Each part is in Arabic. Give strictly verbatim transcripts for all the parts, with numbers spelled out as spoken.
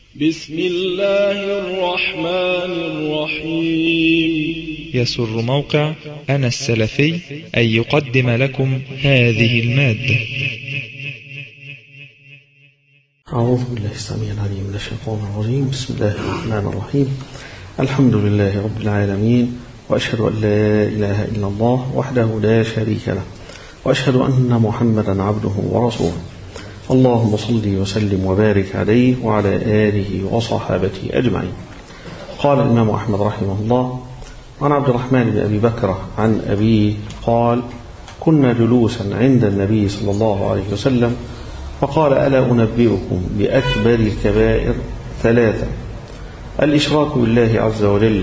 بسم الله الرحمن الرحيم. يسر موقع أنا السلفي أن يقدم لكم هذه المادة. أعوذ بالله السميع العليم من الشيطان الرجيم. بسم الله الرحمن الرحيم. الحمد لله رب العالمين، وأشهد أن لا إله إلا الله وحده لا شريك له، وأشهد أن محمدا عبده ورسوله. اللهم صل وسلم وبارك عليه وعلى آله وصحابته أجمعين. قال الإمام أحمد رحمه الله: عن عبد الرحمن بن أبي بكر عن أبيه قال: كنا جلوسا عند النبي صلى الله عليه وسلم فقال: ألا أنبئكم بأكبر الكبائر ثلاثة: الإشراك بالله عز وجل.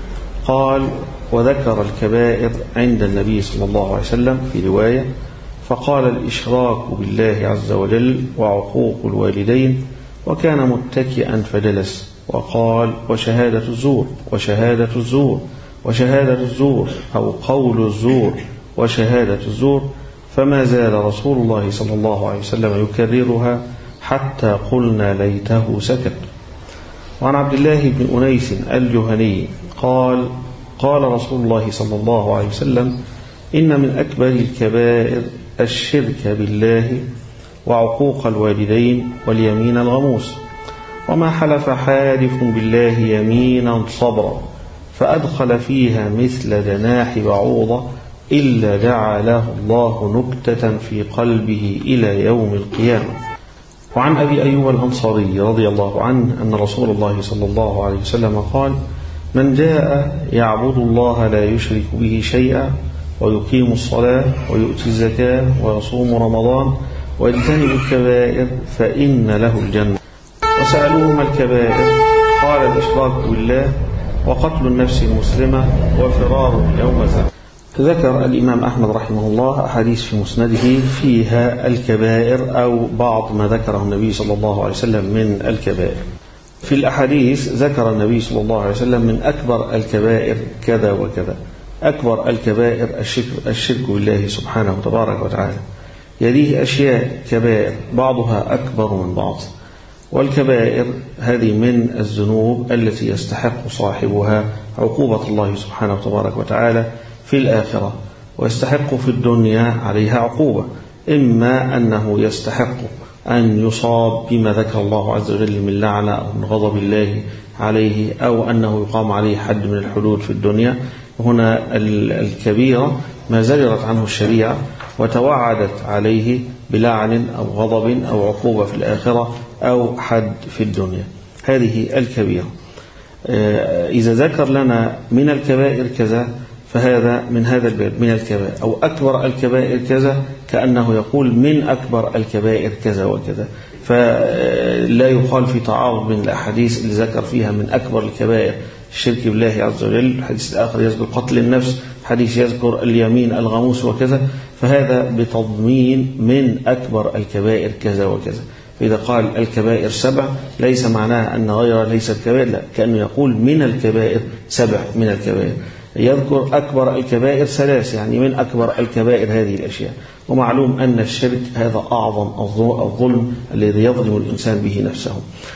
قال: وذكر الكبائر عند النبي صلى الله عليه وسلم في رواية، فقال: الإشراك بالله عز وجل وعقوق الوالدين، وكان متكئا فجلس، وقال: وشهادة الزور وشهادة الزور وشهادة الزور أو قول الزور وشهادة الزور، فما زال رسول الله صلى الله عليه وسلم يكررها حتى قلنا ليته سكت. وعن عبد الله بن أنيس الجهني قال: قال رسول الله صلى الله عليه وسلم: إن من أكبر الكبائر الشرك بالله وعقوق الوالدين واليمين الغموس، وما حلف حالف بالله يمينا صبرا فأدخل فيها مثل جناح بعوضة إلا جعله الله نكتة في قلبه إلى يوم القيامة. وعن أبي أيوب الأنصاري رضي الله عنه أن رسول الله صلى الله عليه وسلم قال: من جاء يعبد الله لا يشرك به شيئا ويقيم الصلاة ويؤتي الزكاة ويصوم رمضان ويجتنب الكبائر فإن له الجنة. وسألوه: ما الكبائر؟ قال: الإشراك بالله وقتل النفس المسلمة وفرار يوم الزحف. ذكر الإمام أحمد رحمه الله أحاديث في مسنده فيها الكبائر أو بعض ما ذكره النبي صلى الله عليه وسلم من الكبائر. في الأحاديث ذكر النبي صلى الله عليه وسلم من أكبر الكبائر كذا وكذا. أكبر الكبائر الشرك, الشرك بالله سبحانه وتبارك وتعالى، يليه أشياء كبائر بعضها أكبر من بعض. والكبائر هذه من الذنوب التي يستحق صاحبها عقوبة الله سبحانه وتبارك وتعالى في الآخرة، ويستحق في الدنيا عليها عقوبة، إما أنه يستحق أن يصاب بما ذكر الله عز وجل من لعنة أو من غضب الله عليه، أو أنه يقام عليه حد من الحدود في الدنيا. هنا الكبيرة ما زجرت عنه الشريعة وتوعدت عليه بلعن أو غضب أو عقوبة في الآخرة أو حد في الدنيا، هذه الكبيرة. إذا ذكر لنا من الكبائر كذا فهذا من هذا الباب من الكبائر، أو أكبر الكبائر كذا كأنه يقول من أكبر الكبائر كذا وكذا، فلا يقال في تعارض بين الأحاديث اللي ذكر فيها من أكبر الكبائر الشرك بالله عز وجل، الحديث الآخر يذكر قتل النفس، حديث يذكر اليمين الغموس وكذا، فهذا بتضمين من أكبر الكبائر كذا وكذا. فإذا قال الكبائر سبع ليس معناها أن غيرها ليست كبائر، لا، كأنه يقول من الكبائر سبع من الكبائر. يذكر أكبر الكبائر ثلاث، يعني من أكبر الكبائر هذه الأشياء. ومعلوم أن الشرك هذا أعظم الظلم الذي يظلم الإنسان به نفسه،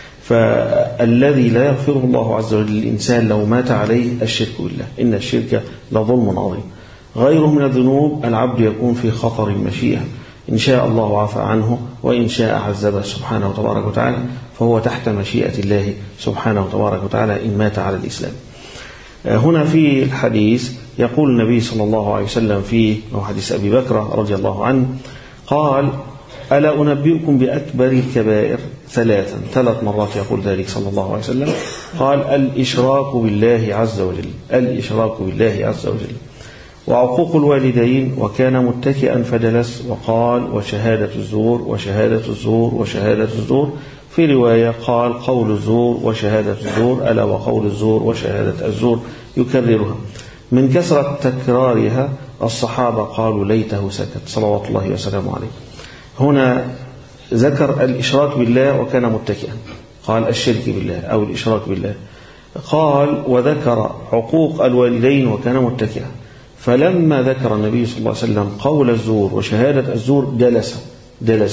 فالذي لا يغفره الله عز وجل للإنسان لو مات عليه الشرك بالله، إن الشرك لظلم عظيم. غيره من الذنوب العبد يكون في خطر المشيئة، إن شاء الله عفى عنه وإن شاء عذبه سبحانه وتبارك وتعالى، فهو تحت مشيئة الله سبحانه وتبارك وتعالى إن مات على الإسلام. هنا في الحديث يقول النبي صلى الله عليه وسلم في حديث أبي بكر رضي الله عنه قال: ألا أنبئكم بأكبر الكبائر ثلاثا. ثلاث مرات يقول ذلك صلى الله عليه وسلم. قال: الإشراك بالله عز وجل الإشراك بالله عز وجل وعقوق الوالدين، وكان متكئا فجلس، وقال: وشهادة الزور وشهادة الزور وشهادة الزور. في رواية قال: قول الزور وشهادة الزور، ألا وقول الزور وشهادة الزور، يكررها. من كثرة تكرارها الصحابة قالوا ليته سكت صلوات الله وسلامه عليه. هنا ذكر الإشراك بالله وكان متكئا، قال الشرك بالله أو الإشراك بالله. قال: وذكر عقوق الوالدين وكان متكئا. فلما ذكر النبي صلى الله عليه وسلم قول الزور وشهادة الزور جلس جلس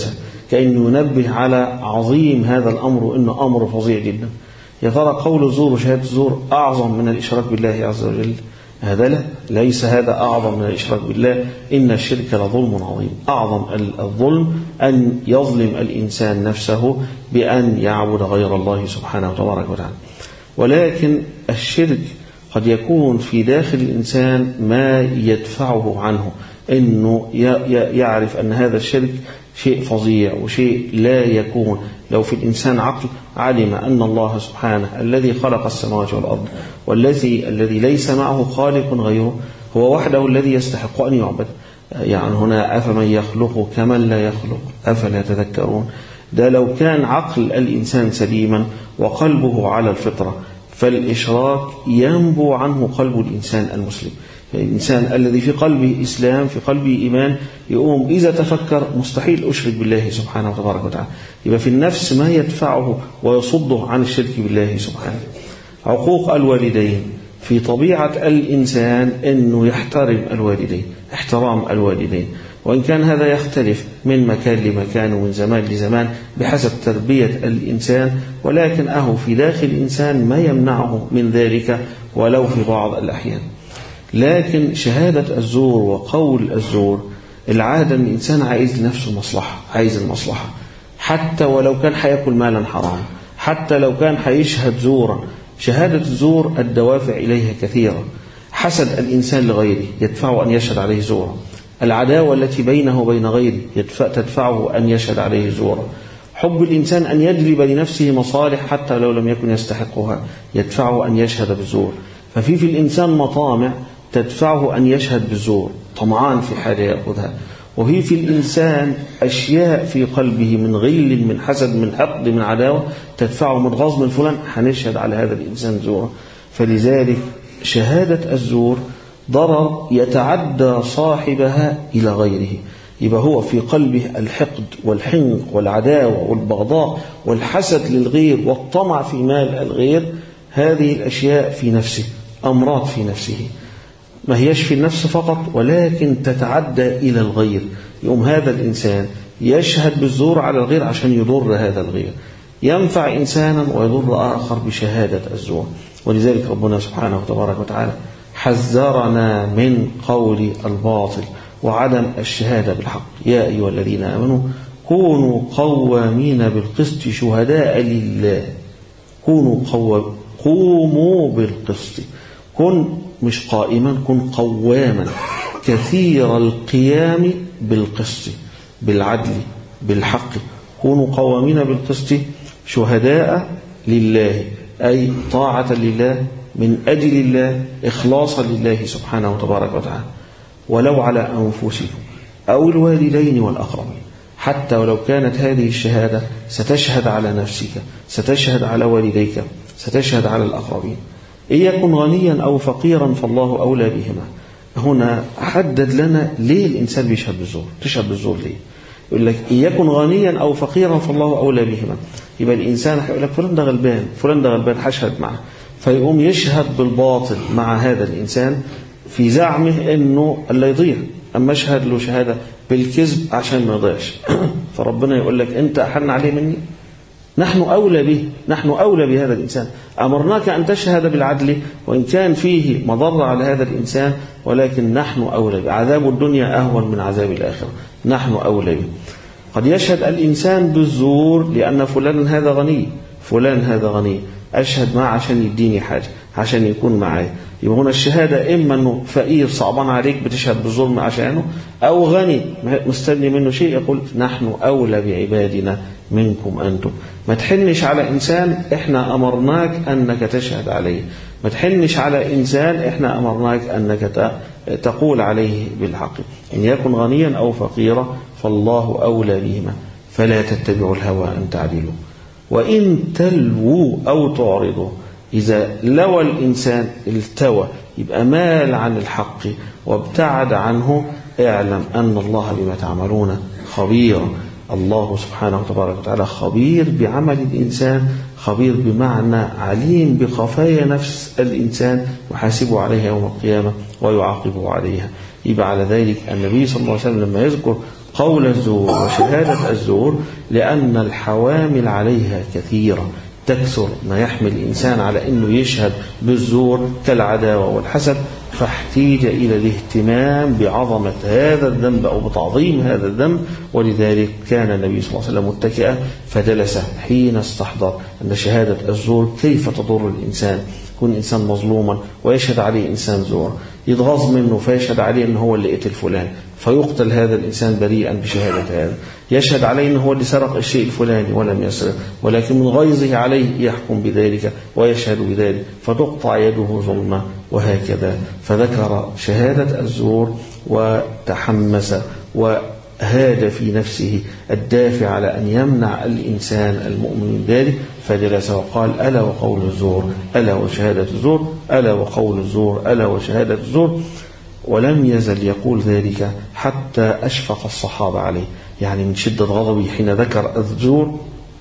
كأنه ينبه على عظيم هذا الأمر وإنه أمر فظيع جدا. يا ترى قول الزور وشهادة الزور أعظم من الإشراك بالله عز وجل؟ هذا لا، ليس هذا أعظم من الإشراك بالله. إن الشرك لظلم عظيم. أعظم الظلم أن يظلم الإنسان نفسه بأن يعبد غير الله سبحانه وتبارك وتعالى. ولكن الشرك قد يكون في داخل الإنسان ما يدفعه عنه، إنه يعرف أن هذا الشرك شيء فظيع وشيء لا يكون. لو في الإنسان عقل علم أن الله سبحانه الذي خلق السماوات والأرض والذي الذي ليس معه خالق غيره هو وحده الذي يستحق أن يعبد. يعني هنا أفمن يخلق كمن لا يخلق أفلا تذكرون. ده لو كان عقل الإنسان سليما وقلبه على الفطرة، فالإشراك ينبو عنه قلب الإنسان المسلم. الإنسان الذي في قلبه إسلام، في قلبه إيمان، يقوم إذا تفكر مستحيل أشرك بالله سبحانه وتبارك وتعالى. يبقى في النفس ما يدفعه ويصده عن الشرك بالله سبحانه. عقوق الوالدين، في طبيعة الإنسان أنه يحترم الوالدين، احترام الوالدين، وإن كان هذا يختلف من مكان لمكان ومن زمان لزمان بحسب تربية الإنسان، ولكن أهو في داخل الإنسان ما يمنعه من ذلك ولو في بعض الأحيان. لكن شهادة الزور وقول الزور العادة أن الإنسان عايز لنفسه مصلحة، عايز المصلحة، حتى ولو كان حيأكل مالا حرام، حتى لو كان حيشهد زورا. شهادة الزور الدوافع إليها كثيرة. حسد الإنسان لغيره يدفعه أن يشهد عليه زورا. العداوة التي بينه وبين غيره تدفعه أن يشهد عليه زورا. حب الإنسان أن يجلب لنفسه مصالح حتى لو لم يكن يستحقها يدفعه أن يشهد بالزور. ففي في الإنسان مطامع تدفعه أن يشهد بالزور، طمعان في حاجة يأخذها. وهي في الإنسان أشياء في قلبه من غل، من حسد، من حقد، من عداوة تدفعه من غضب من فلان هنشهد على هذا الإنسان زورا. فلذلك شهادة الزور ضرر يتعدى صاحبها إلى غيره. يبقى هو في قلبه الحقد والحنق والعداوة والبغضاء والحسد للغير والطمع في مال الغير. هذه الأشياء في نفسه أمراض في نفسه، ما هيش في النفس فقط ولكن تتعدى إلى الغير. يوم هذا الإنسان يشهد بالزور على الغير عشان يضر هذا الغير، ينفع إنسانا ويضر آخر بشهادة الزور. ولذلك ربنا سبحانه وتبارك وتعالى حذرنا من قول الباطل وعدم الشهادة بالحق. يا أيها الذين آمنوا كونوا قوامين بالقسط شهداء لله. كونوا قو... قوموا بالقسط. كن مش قائما، كن قواما كثير القيام بالقسط، بالعدل، بالحق. كونوا قوامين بالقسط شهداء لله، أي طاعة لله، من أجل الله، إخلاصا لله سبحانه وتبارك وتعالى، ولو على أنفسكم أو الوالدين والأقربين. حتى ولو كانت هذه الشهادة ستشهد على نفسك، ستشهد على والديك، ستشهد على الأقربين. إن يكن غنيا أو فقيرا فالله أولى بهما. هنا حدد لنا ليه الإنسان بيشهد بالزور. تشهد بالزور ليه؟ يقول لك إن يكن غنيا أو فقيرا فالله أولى بهما. يبقى الإنسان هيقول لك فلان ده غلبان، فلان ده غلبان هشهد معه، فيقوم يشهد بالباطل مع هذا الإنسان في زعمه إنه اللي يضيع، أما اشهد له شهادة بالكذب عشان ما يضيعش. فربنا يقول لك أنت أحن عليه مني، نحن أولى به، نحن أولى بهذا الإنسان. أمرناك أن تشهد بالعدل وإن كان فيه مضرة على هذا الإنسان، ولكن نحن أولى به. عذاب الدنيا أهون من عذاب الآخرة، نحن أولى به. قد يشهد الإنسان بالزور لأن فلان هذا غني، فلان هذا غني، أشهد معه عشان يديني حاجة، عشان يكون معايا. يبقى هنا الشهادة إما أنه فقير صعبان عليك بتشهد بالظلم عشانه، أو غني مستني منه شيء يقول نحن أولى بعبادنا منكم أنتم. ما تحنش على إنسان إحنا أمرناك أنك تشهد عليه، ما تحنش على إنسان إحنا أمرناك أنك تقول عليه بالحق. إن يكن غنيا أو فقيرا فالله أولى بهما فلا تتبعوا الهوى أن تعدلوا وإن تلووا أو تعرضوا. إذا لوى الإنسان التوى يبقى مال عن الحق وابتعد عنه، اعلم أن الله بما تعملون خبير. الله سبحانه وتبارك وتعالى خبير بعمل الإنسان، خبير بمعنى عليم بخفايا نفس الإنسان، يحاسبه عليها يوم القيامة ويعاقبه عليها. يبقى على ذلك النبي صلى الله عليه وسلم لما يذكر قول الزور وشهادة الزور لأن الحوامل عليها كثيرة، تكثر ما يحمل الإنسان على أنه يشهد بالزور كالعداوة والحسد، فاحتيج إلى الاهتمام بعظمة هذا الذنب أو بتعظيم هذا الذنب. ولذلك كان النبي صلى الله عليه وسلم متكئا فجلس حين استحضر أن شهادة الزور كيف تضر الإنسان. يكون إنسان مظلوما ويشهد عليه إنسان زور، يتغاظ منه فيشهد عليه أنه هو اللي قتل فلان فيقتل هذا الإنسان بريئا بشهادة هذا، يشهد عليه أنه هو اللي سرق الشيء الفلاني ولم يسرق، ولكن من غيظه عليه يحكم بذلك ويشهد بذلك فتقطع يده ظلما، وهكذا. فذكر شهادة الزور وتحمس وهاد في نفسه الدافع على أن يمنع الإنسان المؤمن من ذلك، فجلس وقال: ألا وقول الزور، ألا وشهادة الزور، ألا وقول الزور، ألا وشهادة الزور. ولم يزل يقول ذلك حتى أشفق الصحابة عليه، يعني من شدة غضبه حين ذكر الزور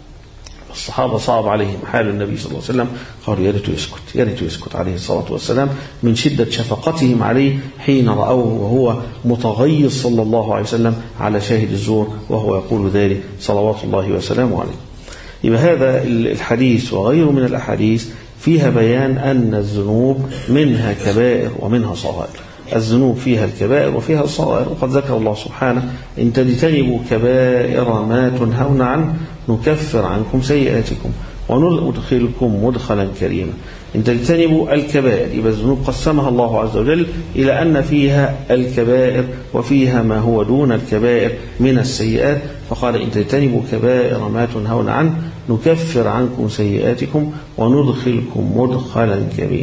الصحابة صعب عليهم حال النبي صلى الله عليه وسلم، قالوا: يا ريت يسكت، يا ريت يسكت عليه الصلاة والسلام، من شدة شفقتهم عليه حين رأوه وهو متغيظ صلى الله عليه وسلم على شاهد الزور وهو يقول ذلك صلوات الله وسلامه عليه. يبقى هذا الحديث وغيره من الأحاديث فيها بيان أن الذنوب منها كبائر ومنها صغائر. الذنوب فيها الكبائر وفيها الصغائر، وقد ذكر الله سبحانه: إن تجتنبوا كبائر ما تنهون عنه نكفر عنكم سيئاتكم وندخلكم مدخلا كريما. إن تجتنبوا الكبائر، يبقى الذنوب قسمها الله عز وجل إلى أن فيها الكبائر وفيها ما هو دون الكبائر من السيئات، فقال: إن تجتنبوا كبائر ما تنهون عنه نكفر عنكم سيئاتكم وندخلكم مدخلا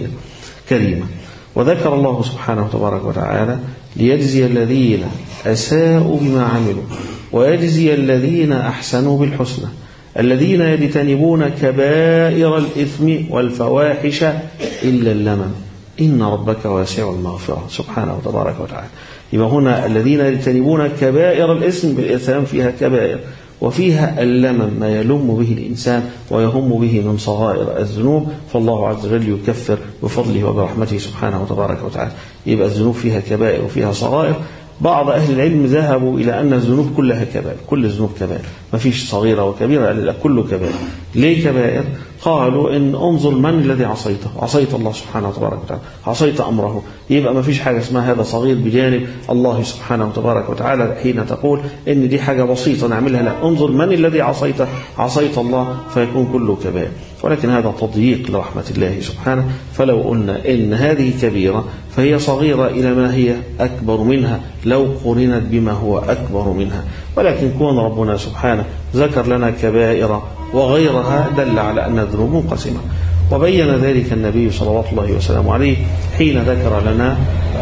كريما. وذكر الله سبحانه تبارك وتعالى ليجزي الذين أساءوا بما عملوا ويجزي الذين أحسنوا بالحسنى الذين يجتنبون كبائر الإثم والفواحش إلا اللمم إن ربك واسع المغفرة سبحانه تبارك وتعالى. يبقى هنا الذين يجتنبون كبائر الإثم، بالإثم فيها كبائر وفيها اللمم ما يلم به الإنسان ويهم به من صغائر الذنوب، فالله عز وجل يكفر بفضله وبرحمته سبحانه وتبارك وتعالى. يبقى الذنوب فيها كبائر وفيها صغائر. بعض أهل العلم ذهبوا إلى أن الذنوب كلها كبائر، كل الذنوب كبائر، ما فيش صغيرة وكبيرة، لا كله كبائر. ليه كبائر؟ قالوا إن انظر من الذي عصيته، عصيت الله سبحانه وتبارك وتعالى، عصيت أمره، يبقى ما فيش حاجة اسمها هذا صغير بجانب الله سبحانه وتبارك وتعالى حين تقول إن دي حاجة بسيطة نعملها، لا، انظر من الذي عصيته، عصيت الله، فيكون كله كبائر. ولكن هذا تضييق لرحمة الله سبحانه، فلو قلنا إن هذه كبيرة فهي صغيرة إلى ما هي أكبر منها لو قرنت بما هو أكبر منها. ولكن كون ربنا سبحانه ذكر لنا كبائر وغيرها دل على أن الذنوب منقسمة، وبين ذلك النبي صلى الله وسلم عليه حين ذكر لنا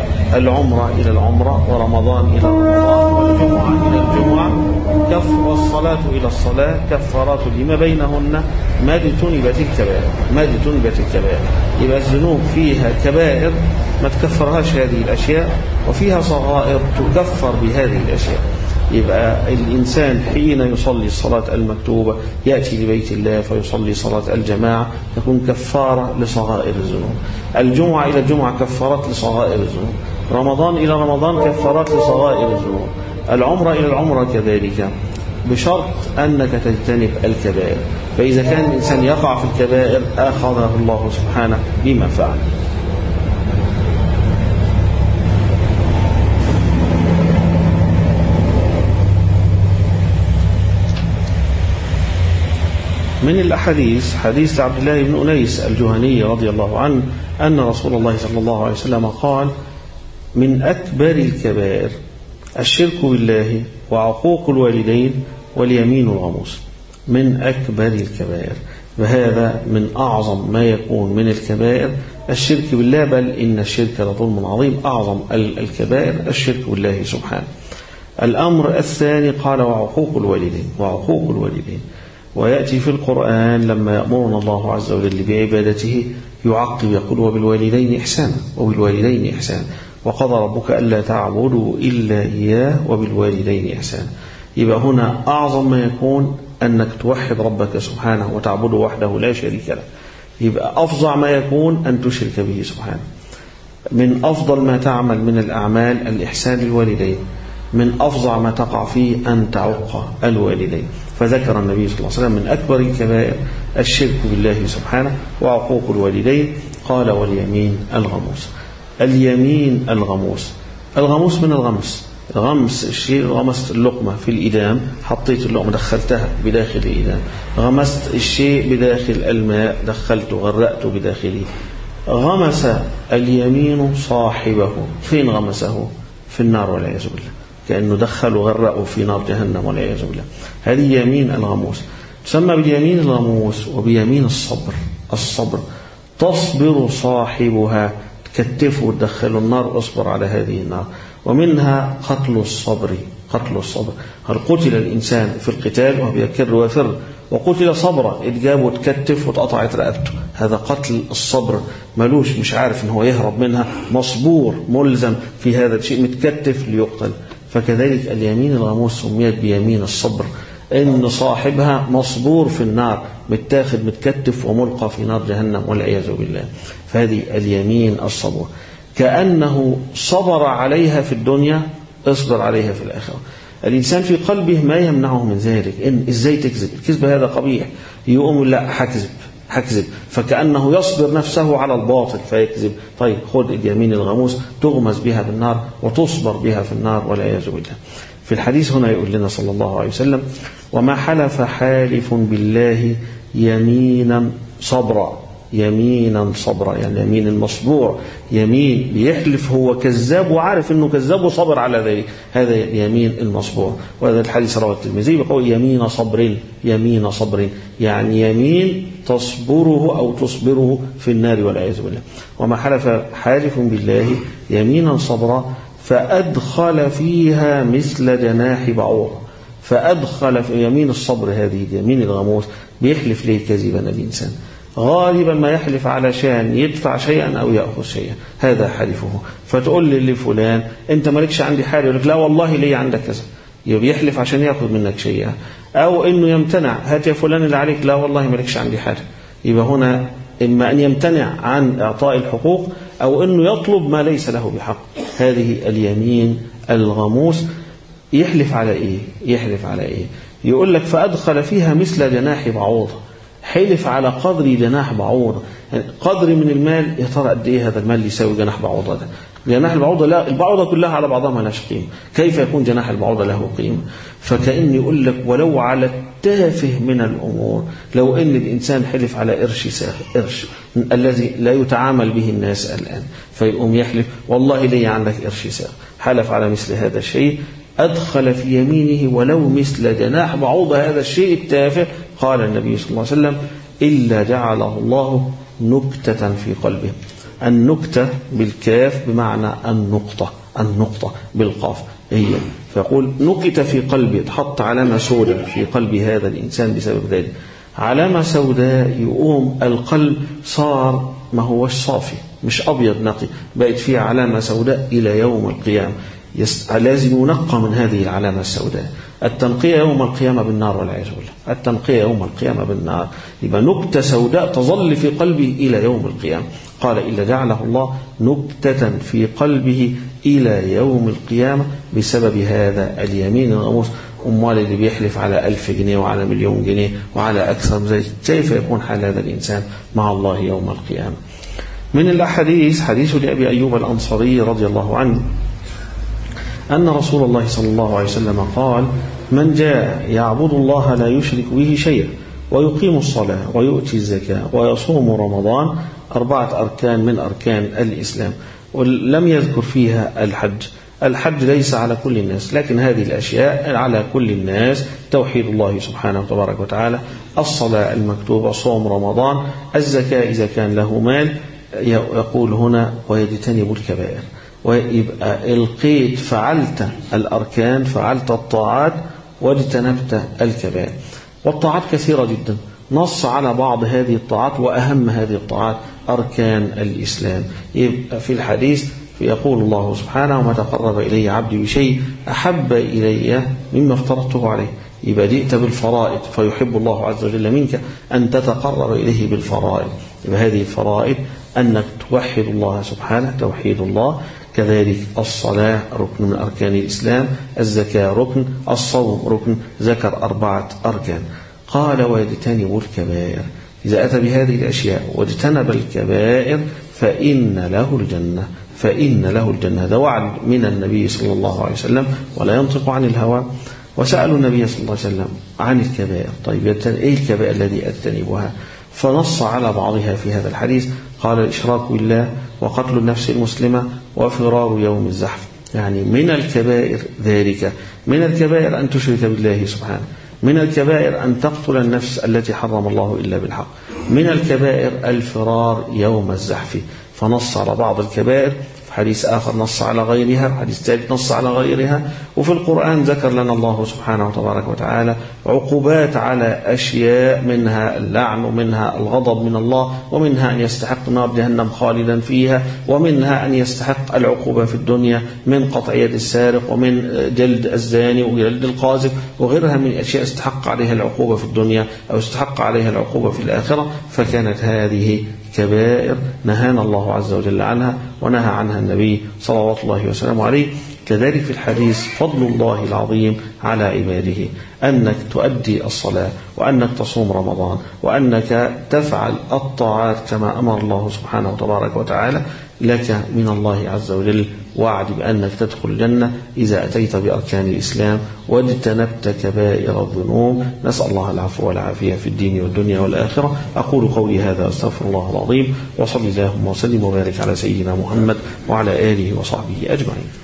العمرة إلى العمرة ورمضان إلى رمضان والجمعة إلى الجمعة كف والصلاة إلى الصلاة كفارات لما بينهن ما اجتنبت الكبائر، ما اجتنبت الكبائر. يبقى الذنوب فيها كبائر ما تكفرهاش هذه الأشياء، وفيها صغائر تكفر بهذه الأشياء. يبقى الإنسان حين يصلي الصلاة المكتوبة يأتي لبيت الله فيصلي صلاة الجماعة تكون كفارة لصغائر الذنوب، الجمعة إلى الجمعة كفارات لصغائر الذنوب، رمضان إلى رمضان كفارات لصغائر الذنوب، العمرة إلى العمرة كذلك، بشرط أنك تجتنب الكبائر. فإذا كان الإنسان يقع في الكبائر أخذه الله سبحانه بما فعل. من الأحاديث حديث عبد الله بن أنيس الجهني رضي الله عنه أن رسول الله صلى الله عليه وسلم قال: من أكبر الكبائر الشرك بالله وعقوق الوالدين واليمين الغموس. من أكبر الكبائر، وهذا من أعظم ما يكون من الكبائر الشرك بالله، بل إن الشرك لظلم عظيم، أعظم الكبائر الشرك بالله سبحانه. الأمر الثاني قال: وعقوق الوالدين، وعقوق الوالدين. ويأتي في القرآن لما يأمرنا الله عز وجل بعبادته يعقب يقول: وبالوالدين إحسانا، وبالوالدين إحسانا، وقضى ربك ألا تعبدوا إلا إياه وبالوالدين إحسانا. يبقى هنا أعظم ما يكون أنك توحد ربك سبحانه وتعبده وحده لا شريك له. يبقى أفظع ما يكون أن تشرك به سبحانه. من أفضل ما تعمل من الأعمال الإحسان للوالدين، من أفظع ما تقع فيه أن تعق الوالدين. فذكر النبي صلى الله عليه وسلم من أكبر الكبائر الشرك بالله سبحانه وعقوق الوالدين، قال واليمين الغموس. اليمين الغموس، الغموس من الغمس، غمس الشيء، غمست اللقمة في الإدام، حطيت اللقمة دخلتها بداخل الإدام، غمست الشيء بداخل الماء دخلته غرقته بداخله. غمس اليمين صاحبه، فين غمسه؟ في النار والعياذ بالله، كأنه دخل وغرقه في نار جهنم والعياذ بالله. هذه يمين الغموس، تسمى باليمين الغموس وبيمين الصبر. الصبر تصبر صاحبها، تكتفه وتدخله النار، اصبر على هذه النار. ومنها قتل الصبر، قتل الصبر، هل قتل الإنسان في القتال وهو يكر ويفر وقتل صبرا، اتجاب وتكتف وتقطعت رقبته، هذا قتل الصبر، ملوش مش عارف ان هو يهرب منها، مصبور ملزم في هذا الشيء، متكتف ليقتل. فكذلك اليمين الغموس سميت بيمين الصبر، ان صاحبها مصبور في النار، متاخد متكتف وملقى في نار جهنم والعياذ بالله. فهذه اليمين الصبر، كأنه صبر عليها في الدنيا اصبر عليها في الآخرة. الإنسان في قلبه ما يمنعه من ذلك، إن إزاي تكذب، الكذب هذا قبيح، يقوم لا حكذب حكذب، فكأنه يصبر نفسه على الباطل فيكذب. طيب خذ اليمين الغموس تغمس بها بالنار وتصبر بها في النار والعياذ بالله. في الحديث هنا يقول لنا صلى الله عليه وسلم: وما حلف حالف بالله يمينا صبرا، يمينا صبرا، يعني يمين المصبور، يمين بيحلف هو كذاب وعارف انه كذاب وصبر على ذلك، هذا يمين المصبور. وهذا الحديث رواه الترمذي بقول يمين صبر، يمين صبر، يعني يمين تصبره او تصبره في النار والعياذ بالله. وما حلف حالف بالله يمينا صبرا فأدخل فيها مثل جناح بعوض، فأدخل في يمين الصبر، هذه يمين الغموس، بيحلف ليه كذبا الإنسان، غالبا ما يحلف علشان يدفع شيئا أو يأخذ شيئا، هذا حلفه. فتقول لي لفلان أنت مالكش عندي حاجة، يقول لك لا والله لي عندك كذا، يبقى يحلف عشان يأخذ منك شيئا. أو إنه يمتنع، هات يا فلان اللي عليك، لا والله مالكش عندي حاجة، يبقى هنا إما أن يمتنع عن إعطاء الحقوق أو أنه يطلب ما ليس له بحق. هذه اليمين الغموس. يحلف على إيه؟ يحلف على إيه؟ يقول لك فأدخل فيها مثل جناح بعوض، حلف على قدر جناح بعوض، يعني قدر من المال، يا ترى قد ايه هذا المال يساوي جناح بعوضة ده؟ جناح البعوضة لا، البعوضة كلها على بعضها ما لهاش قيمة، كيف يكون جناح البعوضة له قيمة؟ فكأن يقول لك ولو على التافه من الأمور، لو أن الإنسان حلف على قرش ساخر، قرش الذي لا يتعامل به الناس الآن، فيقوم يحلف والله لي عندك قرش ساخر، حلف على مثل هذا الشيء، أدخل في يمينه ولو مثل جناح بعوضة هذا الشيء التافه، قال النبي صلى الله عليه وسلم: إلا جعله الله نكتة في قلبه. النكتة بالكاف بمعنى النقطة، النقطة بالقاف هي، فيقول نكت في قلبه، تحط علامة سوداء في قلب هذا الإنسان بسبب ذلك، علامة سوداء، يقوم القلب صار ما هوش صافي، مش أبيض نقي، بقت فيه علامة سوداء إلى يوم القيامة، لازم ينقى من هذه العلامة السوداء. التنقية يوم القيامة بالنار والعياذ بالله، التنقية يوم القيامة بالنار، يبقى نكتة سوداء تظل في قلبه إلى يوم القيامة. قال إلا جعله الله نكتة في قلبه إلى يوم القيامة بسبب هذا اليمين الغموس. أموال اللي بيحلف على ألف جنيه وعلى مليون جنيه وعلى أكثر من ذلك، كيف يكون حال هذا الإنسان مع الله يوم القيامة؟ من الأحاديث حديث لأبي أيوب الأنصاري رضي الله عنه أن رسول الله صلى الله عليه وسلم قال: من جاء يعبد الله لا يشرك به شيئا ويقيم الصلاة ويؤتي الزكاة ويصوم رمضان، أربعة أركان من أركان الإسلام، ولم يذكر فيها الحج. الحج ليس على كل الناس، لكن هذه الأشياء على كل الناس: توحيد الله سبحانه وتبارك وتعالى، الصلاة المكتوبة، صوم رمضان، الزكاة إذا كان له مال، يقول هنا ويجتنب الكبائر. ويبقى القيت فعلت الأركان، فعلت الطاعات واجتنبت الكبائر. والطاعات كثيرة جدا، نص على بعض هذه الطاعات، وأهم هذه الطاعات أركان الإسلام. يبقى في الحديث يقول الله سبحانه: وما تقرب إلي عبدي بشيء أحب إلي مما افترضته عليه. يبقى جئت بالفرائض فيحب الله عز وجل منك أن تتقرب إليه بالفرائض. هذه الفرائض أنك توحد الله سبحانه توحيد الله، كذلك الصلاة ركن من أركان الإسلام، الزكاة ركن، الصوم ركن، ذكر أربعة أركان. قال ويجتنب الكبائر، إذا أتى بهذه الأشياء واجتنب الكبائر فإن له الجنة، فإن له الجنة. هذا وعد من النبي صلى الله عليه وسلم ولا ينطق عن الهوى. وسألوا النبي صلى الله عليه وسلم عن الكبائر، طيب إيه الكبائر الذي أجتنبها؟ فنص على بعضها في هذا الحديث، قال الإشراك بالله، وقتل النفس المسلمة، وفرار يوم الزحف. يعني من الكبائر ذلك، من الكبائر أن تشرك بالله سبحانه، من الكبائر أن تقتل النفس التي حرم الله إلا بالحق، من الكبائر الفرار يوم الزحف. فنص على بعض الكبائر، حديث آخر نص على غيرها، حديث ثالث نص على غيرها. وفي القرآن ذكر لنا الله سبحانه وتبارك وتعالى عقوبات على أشياء، منها اللعن، ومنها الغضب من الله، ومنها أن يستحق نار جهنم خالدا فيها، ومنها أن يستحق العقوبة في الدنيا من قطع يد السارق، ومن جلد الزاني، وجلد القاذف، وغيرها من أشياء استحق عليها العقوبة في الدنيا أو استحق عليها العقوبة في الآخرة. فكانت هذه كبائر نهانا الله عز وجل عنها، ونهى عنها النبي صلوات الله وسلامه عليه. كذلك في الحديث فضل الله العظيم على عباده، أنك تؤدي الصلاة، وأنك تصوم رمضان، وأنك تفعل الطاعات كما أمر الله سبحانه وتبارك وتعالى. لك من الله عز وجل وعد بأنك تدخل الجنة إذا أتيت بأركان الإسلام واجتنبت كبائر الذنوب. نسأل الله العفو والعافية في الدين والدنيا والآخرة. أقول قولي هذا أستغفر الله العظيم، وصلي اللهم وسلم وبارك على سيدنا محمد وعلى آله وصحبه أجمعين.